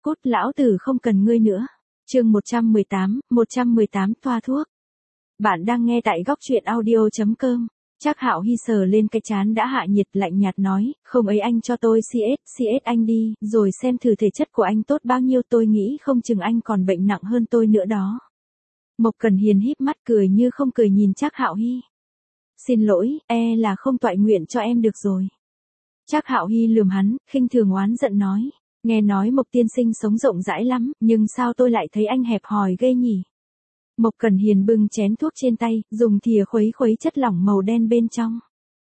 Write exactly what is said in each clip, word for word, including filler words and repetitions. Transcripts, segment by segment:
cút lão tử không cần ngươi nữa. Chương một trăm mười tám, một trăm mười tám toa thuốc. Bạn đang nghe tại góc truyện audio.com. Trác Hạo Hy sờ lên cái trán đã hạ nhiệt lạnh nhạt nói, không ấy anh cho tôi xê ét, xê ét anh đi, rồi xem thử thể chất của anh tốt bao nhiêu, tôi nghĩ không chừng anh còn bệnh nặng hơn tôi nữa đó. Mộc Cần Hiền híp mắt cười như không cười nhìn Trác Hạo Hy. Xin lỗi, e là không toại nguyện cho em được rồi. Trác Hạo Hy lườm hắn, khinh thường oán giận nói, nghe nói Mộc tiên sinh sống rộng rãi lắm, nhưng sao tôi lại thấy anh hẹp hòi ghê nhỉ? Mộc Cần Hiền bưng chén thuốc trên tay, dùng thìa khuấy khuấy chất lỏng màu đen bên trong.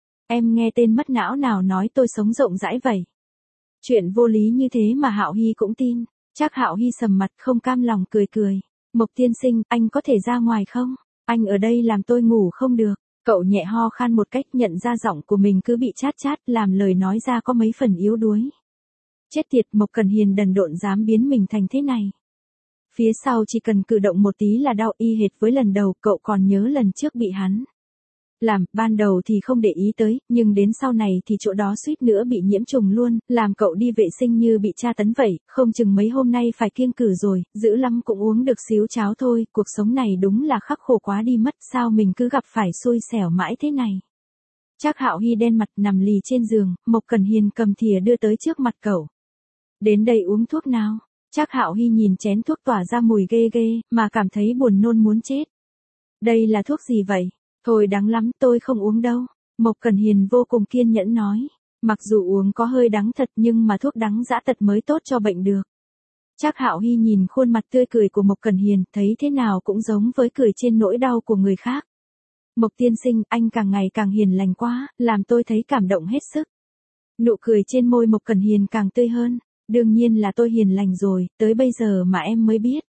Em nghe tên mất não nào nói tôi sống rộng rãi vậy? Chuyện vô lý như thế mà Hạo Hy cũng tin. Trác Hạo Hy sầm mặt không cam lòng cười cười. Mộc tiên sinh, anh có thể ra ngoài không? Anh ở đây làm tôi ngủ không được. Cậu nhẹ ho khan một cách, nhận ra giọng của mình cứ bị chát chát, làm lời nói ra có mấy phần yếu đuối. Chết tiệt, Mộc Cần Hiền đần độn dám biến mình thành thế này. Phía sau chỉ cần cử động một tí là đau y hệt với lần đầu, cậu còn nhớ lần trước bị hắn làm, ban đầu thì không để ý tới, nhưng đến sau này thì chỗ đó suýt nữa bị nhiễm trùng luôn, làm cậu đi vệ sinh như bị tra tấn vậy, không chừng mấy hôm nay phải kiêng cử rồi, dữ lắm cũng uống được xíu cháo thôi, cuộc sống này đúng là khắc khổ quá đi mất, sao mình cứ gặp phải xui xẻo mãi thế này. Trác Hạo Hy đen mặt nằm lì trên giường, Mộc Cần Hiền cầm thìa đưa tới trước mặt cậu. Đến đây uống thuốc nào. Trác Hạo Hy nhìn chén thuốc tỏa ra mùi ghê ghê, mà cảm thấy buồn nôn muốn chết. Đây là thuốc gì vậy? Thôi đắng lắm, tôi không uống đâu. Mộc Cần Hiền vô cùng kiên nhẫn nói. Mặc dù uống có hơi đắng thật nhưng mà thuốc đắng dã tật mới tốt cho bệnh được. Trác Hạo Hy nhìn khuôn mặt tươi cười của Mộc Cần Hiền, thấy thế nào cũng giống với cười trên nỗi đau của người khác. Mộc tiên sinh, anh càng ngày càng hiền lành quá, làm tôi thấy cảm động hết sức. Nụ cười trên môi Mộc Cần Hiền càng tươi hơn. Đương nhiên là tôi hiền lành rồi, tới bây giờ mà em mới biết.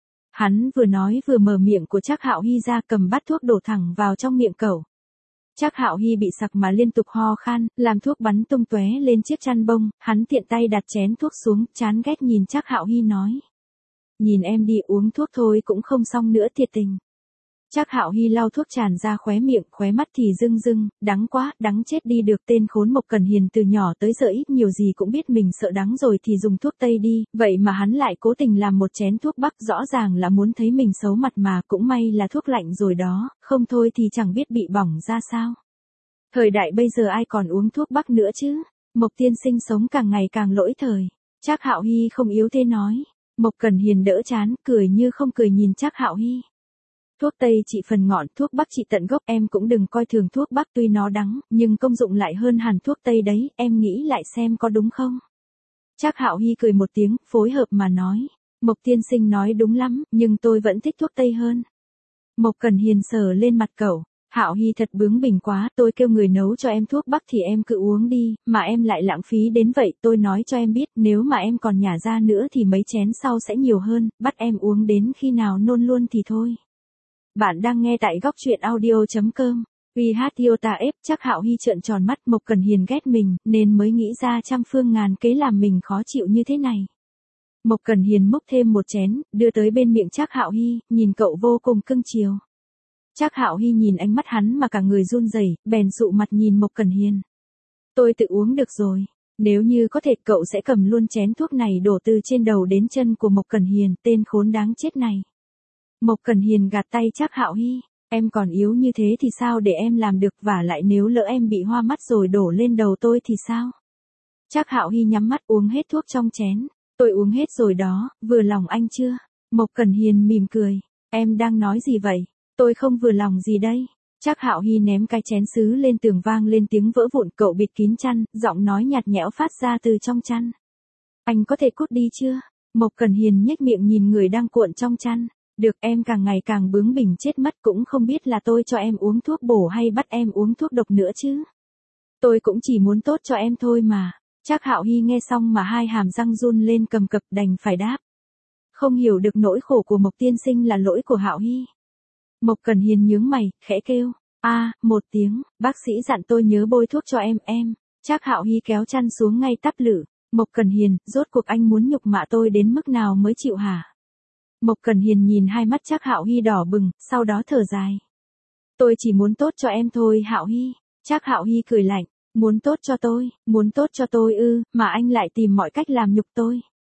Hắn vừa nói vừa mở miệng của Trác Hạo Hy ra, cầm bát thuốc đổ thẳng vào trong miệng cậu. Trác Hạo Hy bị sặc mà liên tục ho khan, làm thuốc bắn tung tóe lên chiếc chăn bông, hắn tiện tay đặt chén thuốc xuống, chán ghét nhìn Trác Hạo Hy nói. Nhìn em đi, uống thuốc thôi cũng không xong nữa, thiệt tình. Trác Hạo Hy lau thuốc tràn ra khóe miệng, khóe mắt thì rưng rưng, đắng quá, đắng chết đi được, tên khốn Mộc Cần Hiền từ nhỏ tới giờ ít nhiều gì cũng biết mình sợ đắng rồi thì dùng thuốc tây đi, vậy mà hắn lại cố tình làm một chén thuốc bắc, rõ ràng là muốn thấy mình xấu mặt mà, cũng may là thuốc lạnh rồi đó, không thôi thì chẳng biết bị bỏng ra sao. Thời đại bây giờ ai còn uống thuốc bắc nữa chứ? Mộc tiên sinh sống càng ngày càng lỗi thời. Trác Hạo Hy không yếu thế nói. Mộc Cần Hiền đỡ chán, cười như không cười nhìn Trác Hạo Hy. Thuốc tây trị phần ngọn, thuốc bắc trị tận gốc, em cũng đừng coi thường thuốc bắc, tuy nó đắng, nhưng công dụng lại hơn hẳn thuốc tây đấy, em nghĩ lại xem có đúng không? Trác Hạo Hy cười một tiếng, phối hợp mà nói. Mộc tiên sinh nói đúng lắm, nhưng tôi vẫn thích thuốc tây hơn. Mộc Cần Hiền sờ lên mặt cậu. Hạo Hy thật bướng bỉnh quá, tôi kêu người nấu cho em thuốc bắc thì em cứ uống đi, mà em lại lãng phí đến vậy, tôi nói cho em biết, nếu mà em còn nhả ra nữa thì mấy chén sau sẽ nhiều hơn, bắt em uống đến khi nào nôn luôn thì thôi. Bạn đang nghe tại góc truyện audio.com. uy hát Iota ép, Trác Hạo Hy trợn tròn mắt, Mộc Cần Hiền ghét mình, nên mới nghĩ ra trăm phương ngàn kế làm mình khó chịu như thế này. Mộc Cần Hiền múc thêm một chén, đưa tới bên miệng Trác Hạo Hy, nhìn cậu vô cùng cưng chiều. Trác Hạo Hy nhìn ánh mắt hắn mà cả người run rẩy, bèn sụ mặt nhìn Mộc Cần Hiền. Tôi tự uống được rồi. Nếu như có thể cậu sẽ cầm luôn chén thuốc này đổ từ trên đầu đến chân của Mộc Cần Hiền, tên khốn đáng chết này. Mộc Cần Hiền gạt tay Trác Hạo Hy, em còn yếu như thế thì sao để em làm được, vả lại nếu lỡ em bị hoa mắt rồi đổ lên đầu tôi thì sao? Trác Hạo Hy nhắm mắt uống hết thuốc trong chén, tôi uống hết rồi đó, vừa lòng anh chưa? Mộc Cần Hiền mỉm cười, em đang nói gì vậy? Tôi không vừa lòng gì đây. Trác Hạo Hy ném cái chén sứ lên tường, vang lên tiếng vỡ vụn, cậu bịt kín chăn, giọng nói nhạt nhẽo phát ra từ trong chăn. Anh có thể cút đi chưa? Mộc Cần Hiền nhếch miệng nhìn người đang cuộn trong chăn. Được, em càng ngày càng bướng bỉnh chết mất, cũng không biết là tôi cho em uống thuốc bổ hay bắt em uống thuốc độc nữa chứ. Tôi cũng chỉ muốn tốt cho em thôi mà. Trác Hạo Hy nghe xong mà hai hàm răng run lên cầm cập, đành phải đáp. Không hiểu được nỗi khổ của Mộc tiên sinh là lỗi của Hạo Hy. Mộc Cần Hiền nhướng mày, khẽ kêu. A, à, một tiếng, bác sĩ dặn tôi nhớ bôi thuốc cho em, em. Trác Hạo Hy kéo chăn xuống ngay tắp lử. Mộc Cần Hiền, rốt cuộc anh muốn nhục mạ tôi đến mức nào mới chịu hả? Mộc Cần Hiền nhìn hai mắt Trác Hạo Hy đỏ bừng, sau đó thở dài. Tôi chỉ muốn tốt cho em thôi Hạo Hy. Trác Hạo Hy cười lạnh, muốn tốt cho tôi, muốn tốt cho tôi ư, mà anh lại tìm mọi cách làm nhục tôi.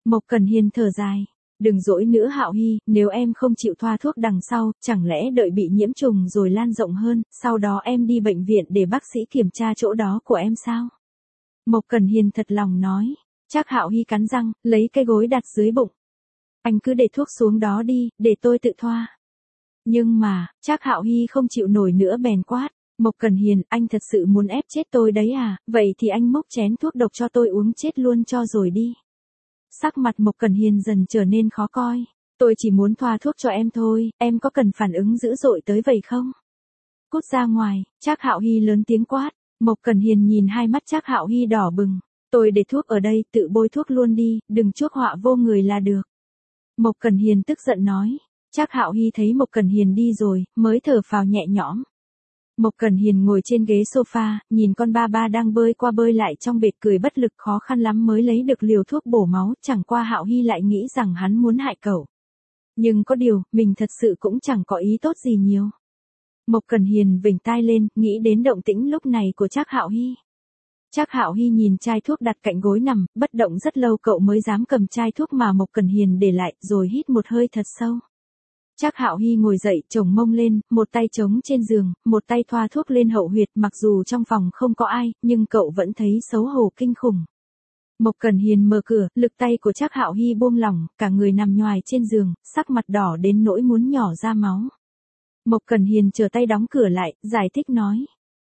Mộc Cẩn Hiền thở dài. Đừng dỗi nữa Hạo Hy, nếu em không chịu thoa thuốc đằng sau, chẳng lẽ đợi bị nhiễm trùng rồi lan rộng hơn, sau đó em đi bệnh viện để bác sĩ kiểm tra chỗ đó của em sao? Mộc Cẩn Hiền thật lòng nói. Trác Hạo Hy cắn răng, lấy cái gối đặt dưới bụng. Anh cứ để thuốc xuống đó đi, để tôi tự thoa. Nhưng mà, Trác Hạo Hy không chịu nổi nữa bèn quát. Mộc Cẩn Hiền, anh thật sự muốn ép chết tôi đấy à, vậy thì anh múc chén thuốc độc cho tôi uống chết luôn cho rồi đi. Sắc mặt Mộc Cẩn Hiền dần trở nên khó coi. Tôi chỉ muốn thoa thuốc cho em thôi, em có cần phản ứng dữ dội tới vậy không? Cút ra ngoài, Trác Hạo Hy lớn tiếng quát. Mộc Cẩn Hiền nhìn hai mắt Trác Hạo Hy đỏ bừng. Tôi để thuốc ở đây, tự bôi thuốc luôn đi, đừng chuốc họa vô người là được. Mộc Cẩn Hiền tức giận nói. Trác Hạo Hy thấy Mộc Cẩn Hiền đi rồi, mới thở phào nhẹ nhõm. Mộc Cẩn Hiền ngồi trên ghế sofa, nhìn con ba ba đang bơi qua bơi lại trong bệt cười bất lực, khó khăn lắm mới lấy được liều thuốc bổ máu, chẳng qua Hạo Hy lại nghĩ rằng hắn muốn hại cậu. Nhưng có điều, mình thật sự cũng chẳng có ý tốt gì nhiều. Mộc Cẩn Hiền vểnh tai lên, nghĩ đến động tĩnh lúc này của Trác Hạo Hy. Trác Hạo Hy nhìn chai thuốc đặt cạnh gối nằm, bất động rất lâu cậu mới dám cầm chai thuốc mà Mộc Cẩn Hiền để lại, rồi hít một hơi thật sâu. Trác Hạo Hy ngồi dậy, chồng mông lên, một tay chống trên giường, một tay thoa thuốc lên hậu huyệt, mặc dù trong phòng không có ai, nhưng cậu vẫn thấy xấu hổ kinh khủng. Mộc Cẩn Hiền mở cửa, lực tay của Trác Hạo Hy buông lỏng, cả người nằm nhoài trên giường, sắc mặt đỏ đến nỗi muốn nhỏ ra máu. Mộc Cẩn Hiền trở tay đóng cửa lại, giải thích nói.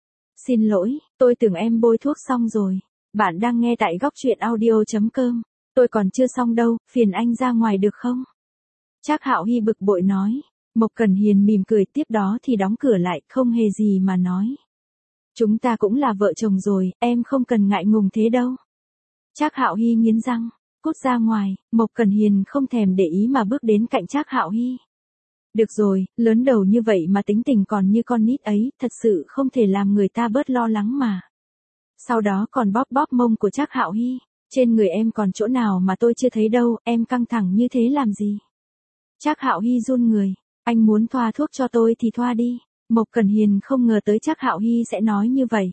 Xin lỗi, tôi tưởng em bôi thuốc xong rồi. Bạn đang nghe tại góc truyện audio chấm com. Tôi còn chưa xong đâu, phiền anh ra ngoài được không? Trác Hạo Hy bực bội nói. Mộc Cẩn Hiền mỉm cười, tiếp đó thì đóng cửa lại, không hề gì mà nói. Chúng ta cũng là vợ chồng rồi, em không cần ngại ngùng thế đâu. Trác Hạo Hy nghiến răng, cút ra ngoài. Mộc Cẩn Hiền không thèm để ý mà bước đến cạnh Trác Hạo Hy. Được rồi, lớn đầu như vậy mà tính tình còn như con nít ấy, thật sự không thể làm người ta bớt lo lắng mà. Sau đó còn bóp bóp mông của Trác Hạo Hy. Trên người em còn chỗ nào mà tôi chưa thấy đâu, em căng thẳng như thế làm gì? Trác Hạo Hy run người. Anh muốn thoa thuốc cho tôi thì thoa đi. Mộc Cẩn Hiền không ngờ tới Trác Hạo Hy sẽ nói như vậy.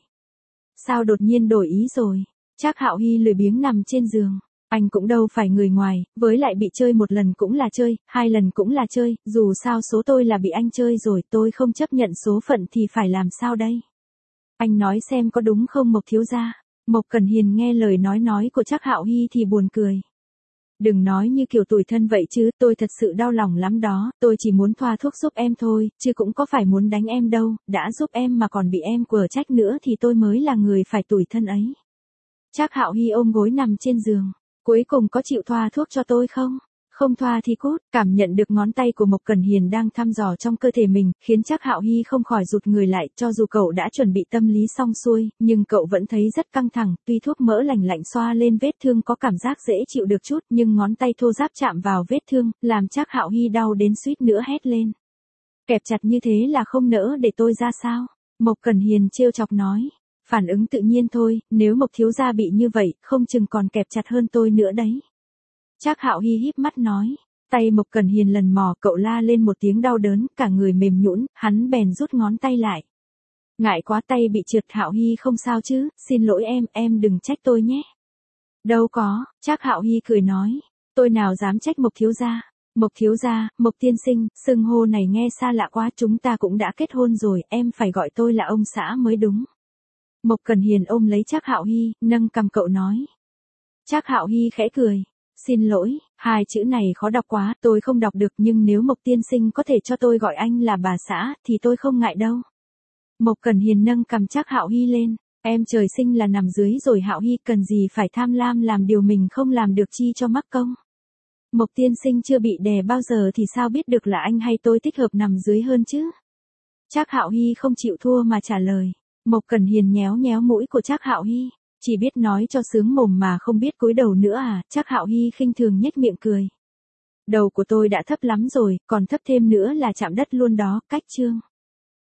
Sao đột nhiên đổi ý rồi? Trác Hạo Hy lười biếng nằm trên giường. Anh cũng đâu phải người ngoài, với lại bị chơi một lần cũng là chơi, hai lần cũng là chơi, dù sao số tôi là bị anh chơi rồi, tôi không chấp nhận số phận thì phải làm sao đây? Anh nói xem có đúng không Mộc thiếu gia? Mộc Cẩn Hiền nghe lời nói nói của Trác Hạo Hy thì buồn cười. Đừng nói như kiểu tủi thân vậy chứ, tôi thật sự đau lòng lắm đó, tôi chỉ muốn thoa thuốc giúp em thôi, chứ cũng có phải muốn đánh em đâu, đã giúp em mà còn bị em quở trách nữa thì tôi mới là người phải tủi thân ấy. Trác Hạo Hy ôm gối nằm trên giường. Cuối cùng có chịu thoa thuốc cho tôi không? Không thoa thì cút. Cảm nhận được ngón tay của Mộc Cẩn Hiền đang thăm dò trong cơ thể mình, khiến Trác Hạo Hy không khỏi rụt người lại, cho dù cậu đã chuẩn bị tâm lý xong xuôi, nhưng cậu vẫn thấy rất căng thẳng, tuy thuốc mỡ lành lạnh xoa lên vết thương có cảm giác dễ chịu được chút, nhưng ngón tay thô ráp chạm vào vết thương, làm Trác Hạo Hy đau đến suýt nữa hét lên. Kẹp chặt như thế là không nỡ để tôi ra sao? Mộc Cẩn Hiền trêu chọc nói. Phản ứng tự nhiên thôi, nếu Mộc thiếu gia bị như vậy, không chừng còn kẹp chặt hơn tôi nữa đấy. Trác Hạo Hy híp mắt nói. Tay Mộc Cẩn Hiền lần mò, cậu la lên một tiếng đau đớn, cả người mềm nhũn, hắn bèn rút ngón tay lại. Ngại quá, tay bị trượt. Hạo Hy không sao chứ, xin lỗi em, em đừng trách tôi nhé. Đâu có, Trác Hạo Hy cười nói. Tôi nào dám trách Mộc thiếu gia. Mộc thiếu gia, Mộc tiên sinh, xưng hô này nghe xa lạ quá, chúng ta cũng đã kết hôn rồi, em phải gọi tôi là ông xã mới đúng. Mộc Cẩn Hiền ôm lấy Trác Hạo Hy, nâng cằm cậu nói. Trác Hạo Hy khẽ cười. Xin lỗi, hai chữ này khó đọc quá, tôi không đọc được, nhưng nếu Mộc tiên sinh có thể cho tôi gọi anh là bà xã, thì tôi không ngại đâu. Mộc Cẩn Hiền nâng cằm Trác Hạo Hy lên. Em trời sinh là nằm dưới rồi Hạo Hy, cần gì phải tham lam làm điều mình không làm được chi cho mắc công. Mộc tiên sinh chưa bị đè bao giờ thì sao biết được là anh hay tôi thích hợp nằm dưới hơn chứ? Trác Hạo Hy không chịu thua mà trả lời. Mộc Cẩn Hiền nhéo nhéo mũi của Trác Hạo Hy, chỉ biết nói cho sướng mồm mà không biết cúi đầu nữa à? Trác Hạo Hy khinh thường nhếch miệng cười. Đầu của tôi đã thấp lắm rồi, còn thấp thêm nữa là chạm đất luôn đó. Cách chương